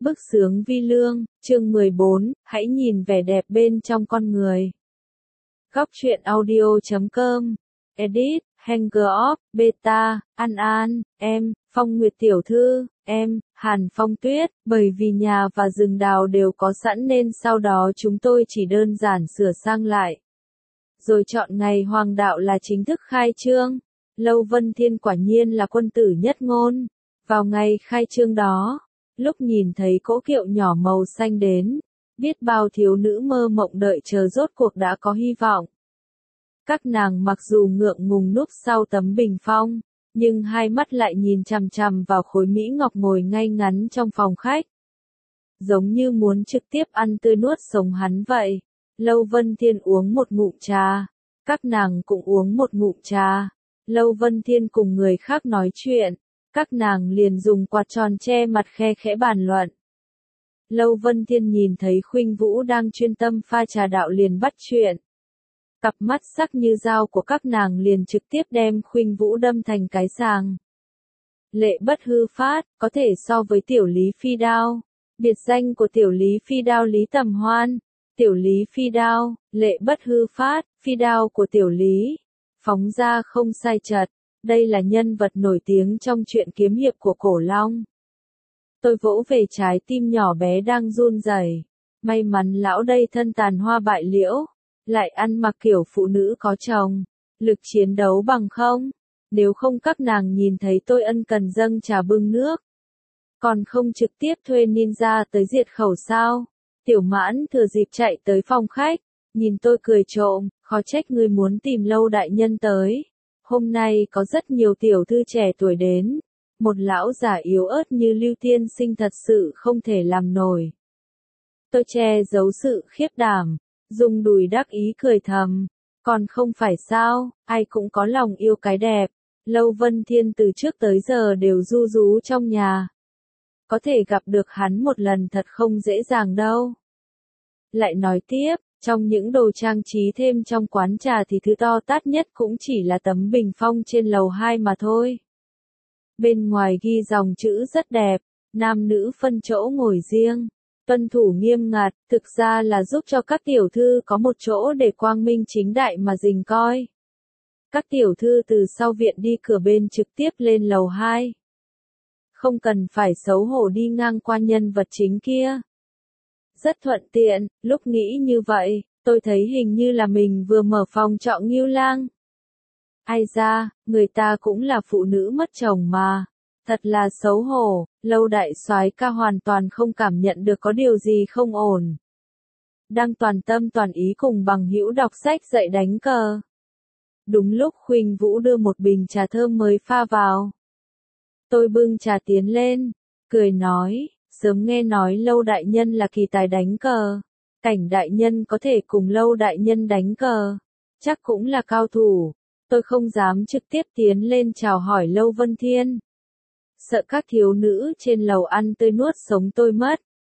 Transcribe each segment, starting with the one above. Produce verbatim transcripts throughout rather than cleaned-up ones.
Bức xướng vi lương, chương mười bốn, hãy nhìn vẻ đẹp bên trong con người. Góc truyện audio chấm com, edit, Hanger of, beta, An An, em, Phong Nguyệt tiểu thư, em, Hàn Phong Tuyết, bởi vì nhà và rừng đào đều có sẵn nên sau đó chúng tôi chỉ đơn giản sửa sang lại. Rồi chọn ngày hoàng đạo là chính thức khai trương. Lâu Vân Thiên quả nhiên là quân tử nhất ngôn. Vào ngày khai trương đó, lúc nhìn thấy cỗ kiệu nhỏ màu xanh đến, biết bao thiếu nữ mơ mộng đợi chờ rốt cuộc đã có hy vọng. Các nàng mặc dù ngượng ngùng núp sau tấm bình phong, nhưng hai mắt lại nhìn chằm chằm vào khối mỹ ngọc ngồi ngay ngắn trong phòng khách. Giống như muốn trực tiếp ăn tươi nuốt sống hắn vậy. Lâu Vân Thiên uống một ngụm trà, các nàng cũng uống một ngụm trà. Lâu Vân Thiên cùng người khác nói chuyện, các nàng liền dùng quạt tròn che mặt khe khẽ bàn luận. Lâu Vân Thiên nhìn thấy Khuynh Vũ đang chuyên tâm pha trà đạo liền bắt chuyện. Cặp mắt sắc như dao của các nàng liền trực tiếp đem Khuynh Vũ đâm thành cái sàng. Lệ bất hư phát, có thể so với tiểu Lý Phi Đao. Biệt danh của tiểu Lý Phi Đao Lý Tầm Hoan. Tiểu Lý Phi Đao, lệ bất hư phát, phi đao của tiểu Lý. Phóng ra không sai chật. Đây là nhân vật nổi tiếng trong truyện kiếm hiệp của Cổ Long. Tôi vỗ về trái tim nhỏ bé đang run rẩy. May mắn lão đây thân tàn hoa bại liễu, lại ăn mặc kiểu phụ nữ có chồng, lực chiến đấu bằng không. Nếu không các nàng nhìn thấy tôi ân cần dâng trà bưng nước, còn không trực tiếp thuê ninja tới diệt khẩu sao? Tiểu Mãn thừa dịp chạy tới phòng khách, nhìn tôi cười trộm, khó trách ngươi muốn tìm Lâu đại nhân tới. Hôm nay có rất nhiều tiểu thư trẻ tuổi đến, một lão già yếu ớt như Lưu Tiên Sinh thật sự không thể làm nổi. Tôi che giấu sự khiếp đảm, dùng đùi đắc ý cười thầm, còn không phải sao, ai cũng có lòng yêu cái đẹp. Lâu Vân Thiên từ trước tới giờ đều ru rú trong nhà. Có thể gặp được hắn một lần thật không dễ dàng đâu. Lại nói tiếp, trong những đồ trang trí thêm trong quán trà thì thứ to tát nhất cũng chỉ là tấm bình phong trên lầu hai mà thôi. Bên ngoài ghi dòng chữ rất đẹp, nam nữ phân chỗ ngồi riêng, tuân thủ nghiêm ngặt, thực ra là giúp cho các tiểu thư có một chỗ để quang minh chính đại mà rình coi. Các tiểu thư từ sau viện đi cửa bên trực tiếp lên lầu hai. Không cần phải xấu hổ đi ngang qua nhân vật chính kia. Rất thuận tiện, lúc nghĩ như vậy, tôi thấy hình như là mình vừa mở phòng trọ Ngưu Lang. Ai ra, người ta cũng là phụ nữ mất chồng mà. Thật là xấu hổ, Lâu đại soái ca hoàn toàn không cảm nhận được có điều gì không ổn. Đang toàn tâm toàn ý cùng bằng hữu đọc sách dạy đánh cờ. Đúng lúc Khuynh Vũ đưa một bình trà thơm mới pha vào. Tôi bưng trà tiến lên, cười nói, sớm nghe nói Lâu đại nhân là kỳ tài đánh cờ. Cảnh đại nhân có thể cùng Lâu đại nhân đánh cờ, chắc cũng là cao thủ. Tôi không dám trực tiếp tiến lên chào hỏi Lâu Vân Thiên. Sợ các thiếu nữ trên lầu ăn tươi nuốt sống tôi mất.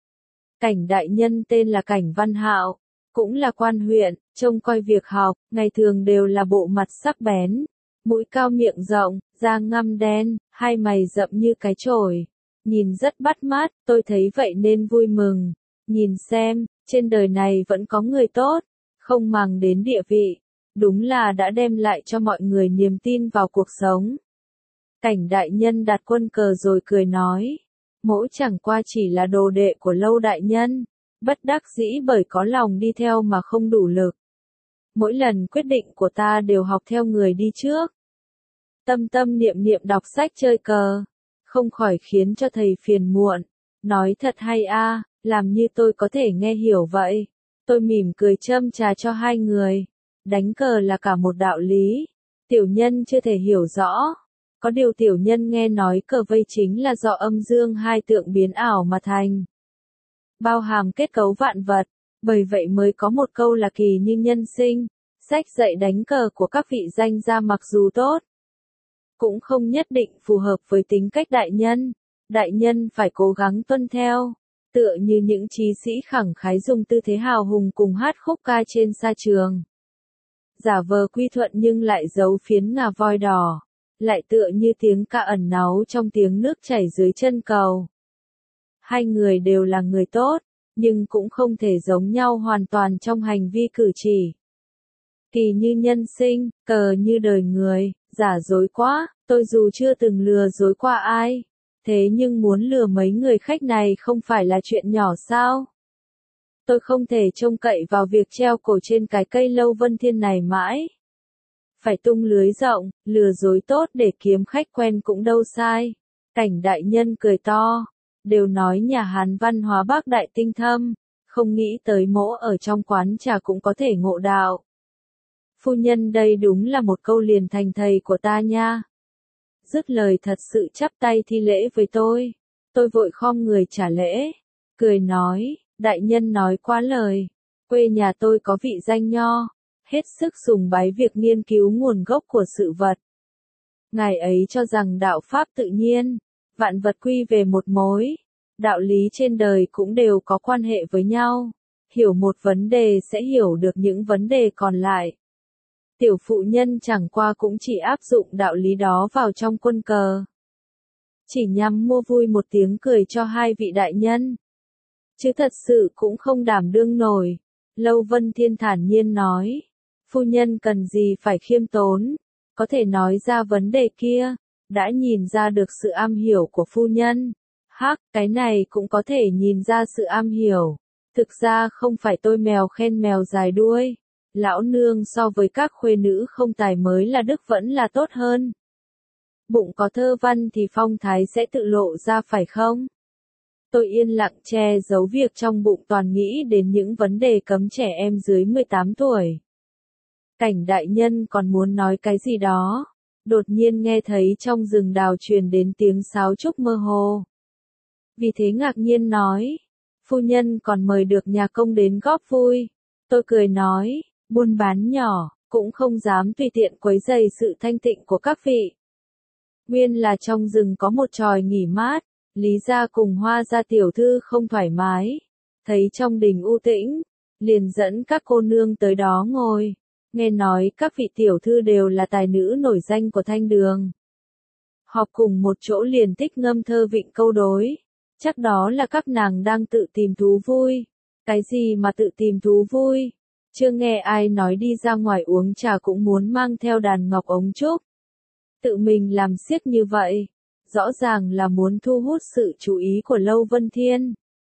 Cảnh đại nhân tên là Cảnh Văn Hạo, cũng là quan huyện, trông coi việc học, ngày thường đều là bộ mặt sắc bén, mũi cao miệng rộng, da ngăm đen, hai mày rậm như cái chổi, nhìn rất bắt mắt, tôi thấy vậy nên vui mừng. Nhìn xem, trên đời này vẫn có người tốt, không màng đến địa vị, đúng là đã đem lại cho mọi người niềm tin vào cuộc sống. Cảnh đại nhân đặt quân cờ rồi cười nói, mỗi chẳng qua chỉ là đồ đệ của Lâu đại nhân, bất đắc dĩ bởi có lòng đi theo mà không đủ lực. Mỗi lần quyết định của ta đều học theo người đi trước. Tâm tâm niệm niệm đọc sách chơi cờ, không khỏi khiến cho thầy phiền muộn. Nói thật hay a, làm như tôi có thể nghe hiểu vậy. Tôi mỉm cười châm trà cho hai người. Đánh cờ là cả một đạo lý. Tiểu nhân chưa thể hiểu rõ. Có điều tiểu nhân nghe nói cờ vây chính là do âm dương hai tượng biến ảo mà thành. Bao hàm kết cấu vạn vật. Bởi vậy mới có một câu là kỳ như nhân sinh. Sách dạy đánh cờ của các vị danh gia mặc dù tốt, cũng không nhất định phù hợp với tính cách đại nhân. Đại nhân phải cố gắng tuân theo. Tựa như những trí sĩ khẳng khái dùng tư thế hào hùng cùng hát khúc ca trên sa trường. Giả vờ quy thuận nhưng lại giấu phiến ngà voi đỏ. Lại tựa như tiếng ca ẩn náu trong tiếng nước chảy dưới chân cầu. Hai người đều là người tốt, nhưng cũng không thể giống nhau hoàn toàn trong hành vi cử chỉ. Kỳ như nhân sinh, cờ như đời người, giả dối quá, tôi dù chưa từng lừa dối qua ai, thế nhưng muốn lừa mấy người khách này không phải là chuyện nhỏ sao? Tôi không thể trông cậy vào việc treo cổ trên cái cây Lâu Vân Thiên này mãi. Phải tung lưới rộng, lừa dối tốt để kiếm khách quen cũng đâu sai. Cảnh đại nhân cười to, đều nói nhà Hán văn hóa bác đại tinh thâm, không nghĩ tới mỗ ở trong quán trà cũng có thể ngộ đạo. Phu nhân đây đúng là một câu liền thành thầy của ta nha. Dứt lời thật sự chắp tay thi lễ với tôi. Tôi vội khom người trả lễ, cười nói, đại nhân nói quá lời. Quê nhà tôi có vị danh nho, hết sức sùng bái việc nghiên cứu nguồn gốc của sự vật. Ngài ấy cho rằng đạo pháp tự nhiên, vạn vật quy về một mối, đạo lý trên đời cũng đều có quan hệ với nhau. Hiểu một vấn đề sẽ hiểu được những vấn đề còn lại. Tiểu phụ nhân chẳng qua cũng chỉ áp dụng đạo lý đó vào trong quân cờ. Chỉ nhằm mua vui một tiếng cười cho hai vị đại nhân. Chứ thật sự cũng không đảm đương nổi. Lâu Vân Thiên thản nhiên nói. Phu nhân cần gì phải khiêm tốn. Có thể nói ra vấn đề kia. Đã nhìn ra được sự am hiểu của phu nhân. Hắc, cái này cũng có thể nhìn ra sự am hiểu. Thực ra không phải tôi mèo khen mèo dài đuôi. Lão nương so với các khuê nữ không tài mới là đức vẫn là tốt hơn. Bụng có thơ văn thì phong thái sẽ tự lộ ra phải không? Tôi yên lặng che giấu việc trong bụng toàn nghĩ đến những vấn đề cấm trẻ em dưới mười tám tuổi. Cảnh đại nhân còn muốn nói cái gì đó. Đột nhiên nghe thấy trong rừng đào truyền đến tiếng sáo trúc mơ hồ. Vì thế ngạc nhiên nói. Phu nhân còn mời được nhà công đến góp vui. Tôi cười nói. Buôn bán nhỏ, cũng không dám tùy tiện quấy rầy sự thanh tịnh của các vị. Nguyên là trong rừng có một tròi nghỉ mát, Lý gia cùng Hoa gia tiểu thư không thoải mái. Thấy trong đình u tĩnh, liền dẫn các cô nương tới đó ngồi. Nghe nói các vị tiểu thư đều là tài nữ nổi danh của Thanh Đường. Họp cùng một chỗ liền thích ngâm thơ vịnh câu đối. Chắc đó là các nàng đang tự tìm thú vui. Cái gì mà tự tìm thú vui? Chưa nghe ai nói đi ra ngoài uống trà cũng muốn mang theo đàn ngọc ống trúc. Tự mình làm xiếc như vậy, rõ ràng là muốn thu hút sự chú ý của Lâu Vân Thiên.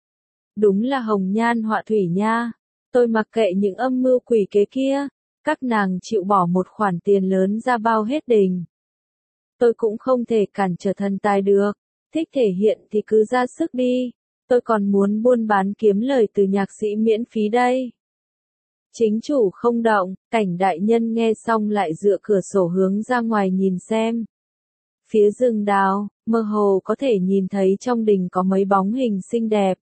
Đúng là hồng nhan họa thủy nha, tôi mặc kệ những âm mưu quỷ kế kia, các nàng chịu bỏ một khoản tiền lớn ra bao hết đình. Tôi cũng không thể cản trở thần tài được, thích thể hiện thì cứ ra sức đi, tôi còn muốn buôn bán kiếm lời từ nhạc sĩ miễn phí đây. Chính chủ không động, cảnh đại nhân nghe xong lại dựa cửa sổ hướng ra ngoài nhìn xem. Phía rừng đào, mơ hồ có thể nhìn thấy trong đình có mấy bóng hình xinh đẹp.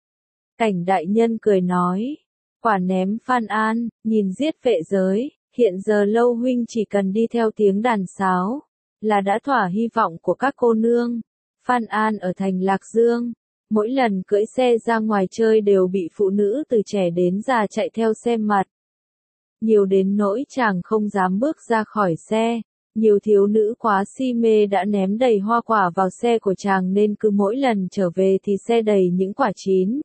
Cảnh đại nhân cười nói, quả ném Phan An, nhìn giết vệ giới, hiện giờ Lâu huynh chỉ cần đi theo tiếng đàn sáo, là đã thỏa hy vọng của các cô nương. Phan An ở thành Lạc Dương. Mỗi lần cưỡi xe ra ngoài chơi đều bị phụ nữ từ trẻ đến già chạy theo xem mặt. Nhiều đến nỗi chàng không dám bước ra khỏi xe. Nhiều thiếu nữ quá si mê đã ném đầy hoa quả vào xe của chàng nên cứ mỗi lần trở về thì xe đầy những quả chín.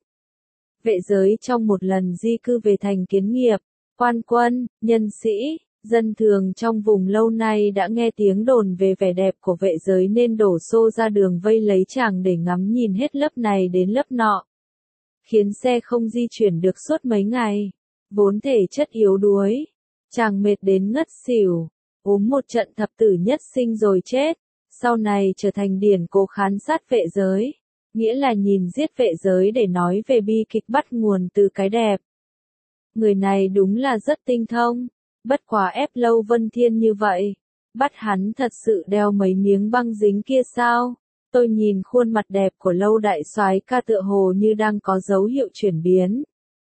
Vệ giới trong một lần di cư về thành Kiến Nghiệp, quan quân, nhân sĩ, dân thường trong vùng lâu nay đã nghe tiếng đồn về vẻ đẹp của vệ giới nên đổ xô ra đường vây lấy chàng để ngắm nhìn hết lớp này đến lớp nọ. Khiến xe không di chuyển được suốt mấy ngày. Vốn thể chất yếu đuối. Chàng mệt đến ngất xỉu. Ốm một trận thập tử nhất sinh rồi chết. Sau này trở thành điển cố khán sát vệ giới. Nghĩa là nhìn giết vệ giới để nói về bi kịch bắt nguồn từ cái đẹp. Người này đúng là rất tinh thông. Bất quá ép Lâu Vân Thiên như vậy. Bắt hắn thật sự đeo mấy miếng băng dính kia sao? Tôi nhìn khuôn mặt đẹp của Lâu đại soái ca tựa hồ như đang có dấu hiệu chuyển biến.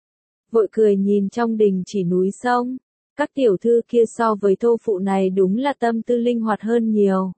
Vội cười nhìn trong đình chỉ núi sông. Các tiểu thư kia so với thô phụ này đúng là tâm tư linh hoạt hơn nhiều.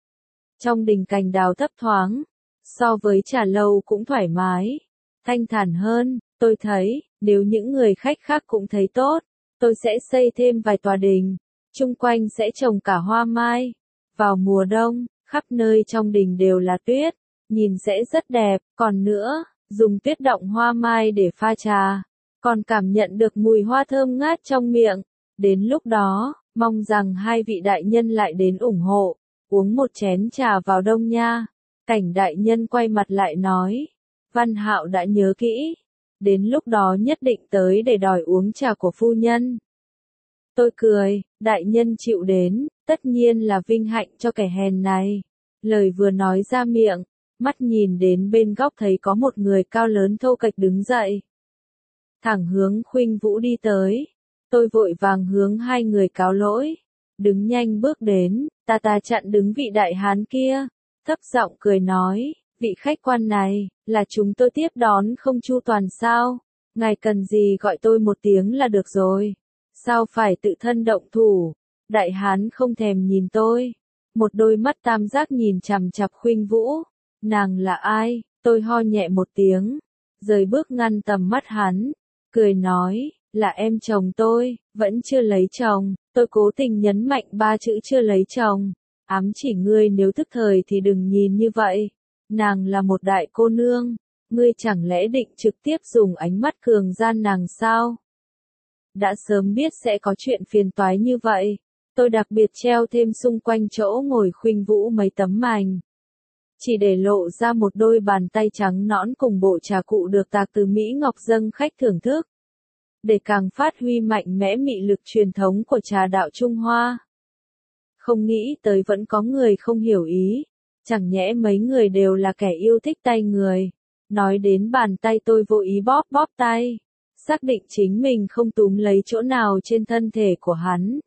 Trong đình cành đào thấp thoáng. So với trà lâu cũng thoải mái. Thanh thản hơn, tôi thấy, nếu những người khách khác cũng thấy tốt. Tôi sẽ xây thêm vài tòa đình. Chung quanh sẽ trồng cả hoa mai. Vào mùa đông, khắp nơi trong đình đều là tuyết. Nhìn sẽ rất đẹp. Còn nữa, dùng tuyết động hoa mai để pha trà, còn cảm nhận được mùi hoa thơm ngát trong miệng. Đến lúc đó, mong rằng hai vị đại nhân lại đến ủng hộ, uống một chén trà vào đông nha. Cảnh đại nhân quay mặt lại nói, Văn Hạo đã nhớ kỹ, đến lúc đó nhất định tới để đòi uống trà của phu nhân. Tôi cười, đại nhân chịu đến, tất nhiên là vinh hạnh cho kẻ hèn này. Lời vừa nói ra miệng, mắt nhìn đến bên góc thấy có một người cao lớn thô kệch đứng dậy. Thẳng hướng Khuynh Vũ đi tới. Tôi vội vàng hướng hai người cáo lỗi. Đứng nhanh bước đến, ta ta chặn đứng vị đại hán kia. Thấp giọng cười nói, vị khách quan này, là chúng tôi tiếp đón không chu toàn sao? Ngài cần gì gọi tôi một tiếng là được rồi. Sao phải tự thân động thủ? Đại hán không thèm nhìn tôi. Một đôi mắt tam giác nhìn chằm chằm Khuynh Vũ. Nàng là ai? Tôi ho nhẹ một tiếng. Rời bước ngăn tầm mắt hắn. Cười nói, là em chồng tôi, vẫn chưa lấy chồng. Tôi cố tình nhấn mạnh ba chữ chưa lấy chồng. Ám chỉ ngươi nếu thức thời thì đừng nhìn như vậy. Nàng là một đại cô nương. Ngươi chẳng lẽ định trực tiếp dùng ánh mắt cường gian nàng sao? Đã sớm biết sẽ có chuyện phiền toái như vậy. Tôi đặc biệt treo thêm xung quanh chỗ ngồi Khuynh Vũ mấy tấm mành. Chỉ để lộ ra một đôi bàn tay trắng nõn cùng bộ trà cụ được tạc từ Mỹ Ngọc dâng khách thưởng thức. Để càng phát huy mạnh mẽ mị lực truyền thống của trà đạo Trung Hoa. Không nghĩ tới vẫn có người không hiểu ý. Chẳng nhẽ mấy người đều là kẻ yêu thích tay người. Nói đến bàn tay tôi vô ý bóp bóp tay. Xác định chính mình không túm lấy chỗ nào trên thân thể của hắn.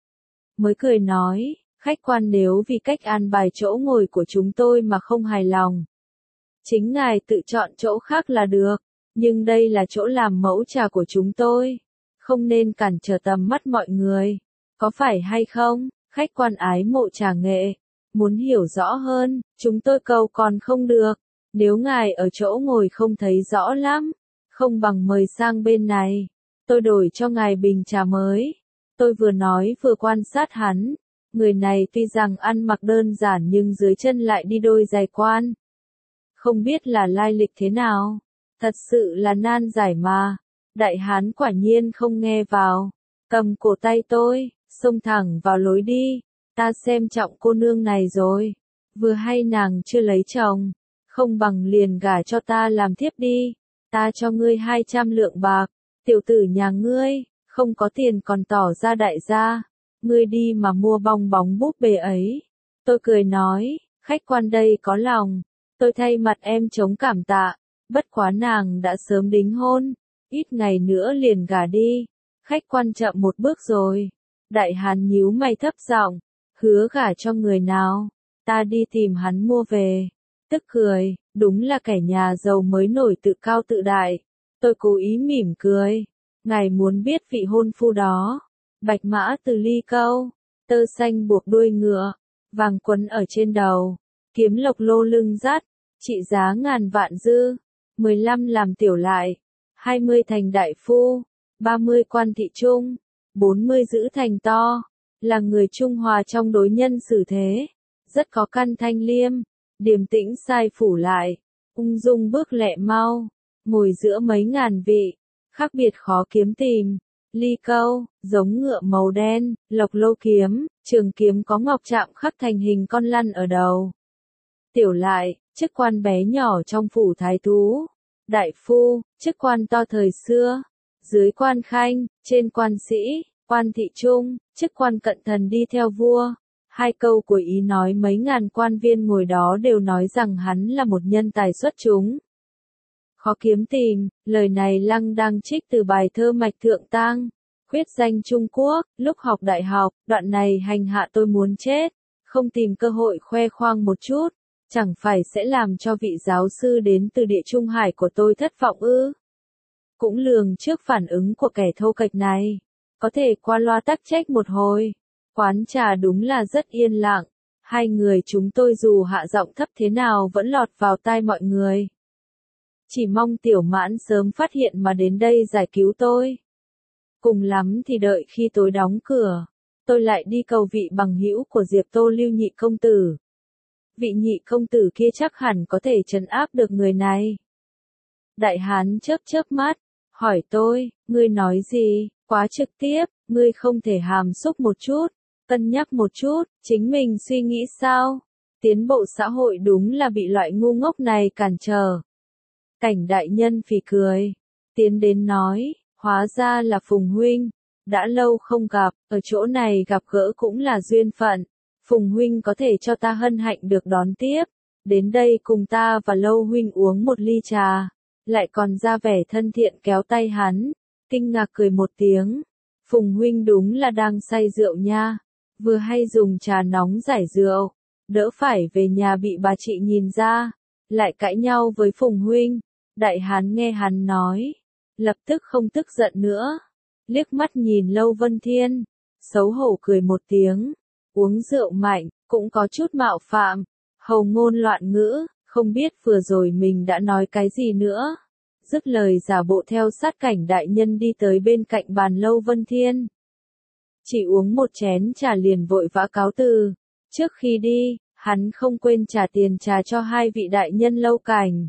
Mới cười nói, khách quan nếu vì cách an bài chỗ ngồi của chúng tôi mà không hài lòng. Chính ngài tự chọn chỗ khác là được, nhưng đây là chỗ làm mẫu trà của chúng tôi. Không nên cản trở tầm mắt mọi người. Có phải hay không, khách quan ái mộ trà nghệ. Muốn hiểu rõ hơn, chúng tôi cầu còn không được. Nếu ngài ở chỗ ngồi không thấy rõ lắm, không bằng mời sang bên này. Tôi đổi cho ngài bình trà mới. Tôi vừa nói vừa quan sát hắn. Người này tuy rằng ăn mặc đơn giản nhưng dưới chân lại đi đôi giày quan. Không biết là lai lịch thế nào. Thật sự là nan giải mà. Đại hán quả nhiên không nghe vào. Cầm cổ tay tôi, xông thẳng vào lối đi. Ta xem trọng cô nương này rồi. Vừa hay nàng chưa lấy chồng. Không bằng liền gả cho ta làm thiếp đi. Ta cho ngươi hai trăm lượng bạc. Tiểu tử nhà ngươi, không có tiền còn tỏ ra đại gia. Ngươi đi mà mua bong bóng búp bê ấy. Tôi cười nói, khách quan đây có lòng. Tôi thay mặt em chống cảm tạ. Bất quá nàng đã sớm đính hôn. Ít ngày nữa liền gả đi. Khách quan chậm một bước rồi. Đại hán nhíu mày thấp giọng, hứa gả cho người nào? Ta đi tìm hắn mua về. Tức cười, đúng là kẻ nhà giàu mới nổi tự cao tự đại. Tôi cố ý mỉm cười. Ngài muốn biết vị hôn phu đó. Bạch mã từ ly câu, tơ xanh buộc đuôi ngựa, vàng quấn ở trên đầu, kiếm lộc lô lưng dắt, trị giá ngàn vạn dư, mười lăm làm tiểu lại, hai mươi thành đại phu, ba mươi quan thị trung, bốn mươi giữ thành to, là người Trung Hòa trong đối nhân xử thế, rất có căn thanh liêm, điềm tĩnh sai phủ lại, ung dung bước lẹ mau, ngồi giữa mấy ngàn vị, khác biệt khó kiếm tìm. Ly câu, giống ngựa màu đen, lộc lô kiếm, trường kiếm có ngọc chạm khắc thành hình con lăn ở đầu. Tiểu lại, chức quan bé nhỏ trong phủ thái thú. Đại phu, chức quan to thời xưa. Dưới quan khanh, trên quan sĩ, quan thị trung, chức quan cận thần đi theo vua. Hai câu của ý nói mấy ngàn quan viên ngồi đó đều nói rằng hắn là một nhân tài xuất chúng. Khó kiếm tìm, lời này Lăng đang trích từ bài thơ Mạch Thượng Tang, khuyết danh Trung Quốc, lúc học đại học, đoạn này hành hạ tôi muốn chết, không tìm cơ hội khoe khoang một chút, chẳng phải sẽ làm cho vị giáo sư đến từ địa Trung Hải của tôi thất vọng ư. Cũng lường trước phản ứng của kẻ thô kệch này, có thể qua loa tắc trách một hồi, quán trà đúng là rất yên lặng, hai người chúng tôi dù hạ giọng thấp thế nào vẫn lọt vào tai mọi người. Chỉ mong Tiểu Mãn sớm phát hiện mà đến đây giải cứu tôi. Cùng lắm thì đợi khi tối đóng cửa, tôi lại đi cầu vị bằng hữu của Diệp Tô Lưu Nhị công tử. Vị Nhị công tử kia chắc hẳn có thể trấn áp được người này. Đại hán chớp chớp mắt, hỏi tôi, ngươi nói gì, quá trực tiếp, ngươi không thể hàm xúc một chút, cân nhắc một chút, chính mình suy nghĩ sao? Tiến bộ xã hội đúng là bị loại ngu ngốc này cản trở. Cảnh đại nhân phì cười, tiến đến nói, hóa ra là Phùng huynh, đã lâu không gặp, ở chỗ này gặp gỡ cũng là duyên phận, Phùng huynh có thể cho ta hân hạnh được đón tiếp, đến đây cùng ta và Lâu huynh uống một ly trà, lại còn ra vẻ thân thiện kéo tay hắn, kinh ngạc cười một tiếng, Phùng huynh đúng là đang say rượu nha, vừa hay dùng trà nóng giải rượu, đỡ phải về nhà bị bà chị nhìn ra, lại cãi nhau với Phùng huynh. Đại hán nghe hắn nói, lập tức không tức giận nữa, liếc mắt nhìn Lâu Vân Thiên, xấu hổ cười một tiếng, uống rượu mạnh, cũng có chút mạo phạm, hầu ngôn loạn ngữ, không biết vừa rồi mình đã nói cái gì nữa. Dứt lời giả bộ theo sát cảnh đại nhân đi tới bên cạnh bàn Lâu Vân Thiên. Chỉ uống một chén trà liền vội vã cáo từ, trước khi đi, hắn không quên trả tiền trà cho hai vị đại nhân Lâu Cảnh.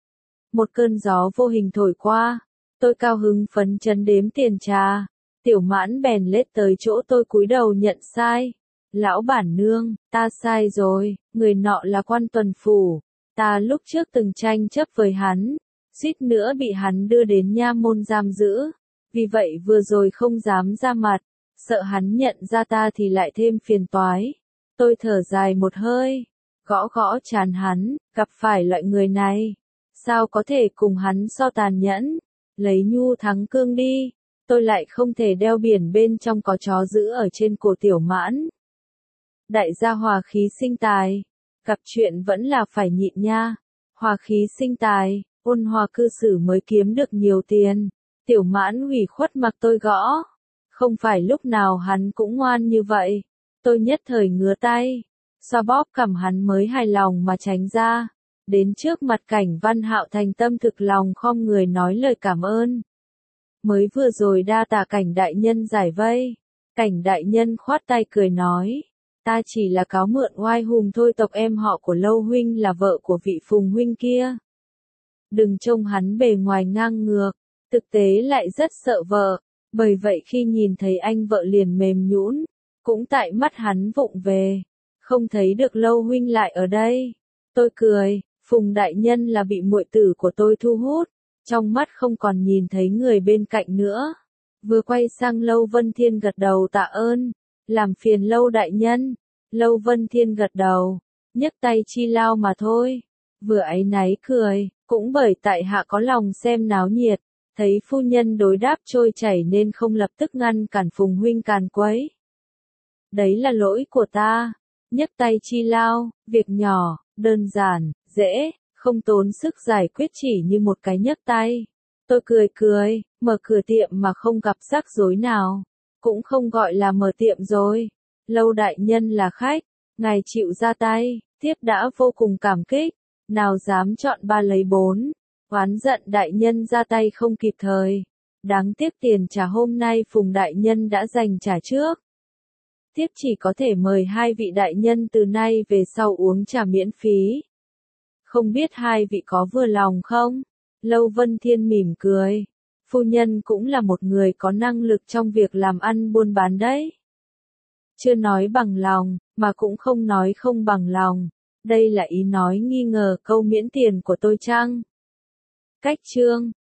Một cơn gió vô hình thổi qua, tôi cao hứng phấn chấn đếm tiền trà, Tiểu Mãn bèn lết tới chỗ tôi cúi đầu nhận sai. Lão bản nương, ta sai rồi, người nọ là quan tuần phủ, ta lúc trước từng tranh chấp với hắn, suýt nữa bị hắn đưa đến nha môn giam giữ, vì vậy vừa rồi không dám ra mặt, sợ hắn nhận ra ta thì lại thêm phiền toái. Tôi thở dài một hơi, gõ gõ trán hắn, gặp phải loại người này, sao có thể cùng hắn so tàn nhẫn, lấy nhu thắng cương đi, tôi lại không thể đeo biển bên trong có chó giữ ở trên cổ Tiểu Mãn. Đại gia hòa khí sinh tài, gặp chuyện vẫn là phải nhịn nha, hòa khí sinh tài, ôn hòa cư xử mới kiếm được nhiều tiền. Tiểu Mãn ủy khuất mặc tôi gõ, không phải lúc nào hắn cũng ngoan như vậy, tôi nhất thời ngứa tay, xoa bóp cằm hắn mới hài lòng mà tránh ra, đến trước mặt Cảnh Văn Hạo thành tâm thực lòng khom người nói lời cảm ơn. Mới vừa rồi đa tạ Cảnh đại nhân giải vây, Cảnh đại nhân khoát tay cười nói, ta chỉ là cáo mượn oai hùng thôi, tộc em họ của Lâu huynh là vợ của vị Phùng huynh kia. Đừng trông hắn bề ngoài ngang ngược, thực tế lại rất sợ vợ, bởi vậy khi nhìn thấy anh vợ liền mềm nhũn, cũng tại mắt hắn vụng về, không thấy được Lâu huynh lại ở đây. Tôi cười, Phùng đại nhân là bị muội tử của tôi thu hút, trong mắt không còn nhìn thấy người bên cạnh nữa. Vừa quay sang Lâu Vân Thiên gật đầu tạ ơn, làm phiền Lâu đại nhân. Lâu Vân Thiên gật đầu, nhấc tay chi lao mà thôi. Vừa áy náy cười, cũng bởi tại hạ có lòng xem náo nhiệt, thấy phu nhân đối đáp trôi chảy nên không lập tức ngăn cản Phùng huynh càn quấy. Đấy là lỗi của ta. Nhấc tay chi lao, việc nhỏ, đơn giản, dễ, không tốn sức giải quyết chỉ như một cái nhấc tay. Tôi cười cười, mở cửa tiệm mà không gặp rắc rối nào, cũng không gọi là mở tiệm rồi. Lâu đại nhân là khách, ngài chịu ra tay, tiếp đã vô cùng cảm kích, nào dám chọn ba lấy bốn, oán giận đại nhân ra tay không kịp thời. Đáng tiếc tiền trà hôm nay Phùng đại nhân đã dành trả trước. Tiếp chỉ có thể mời hai vị đại nhân từ nay về sau uống trà miễn phí. Không biết hai vị có vừa lòng không? Lâu Vân Thiên mỉm cười. Phu nhân cũng là một người có năng lực trong việc làm ăn buôn bán đấy. Chưa nói bằng lòng, mà cũng không nói không bằng lòng. Đây là ý nói nghi ngờ câu miễn tiền của tôi chăng? Cách chương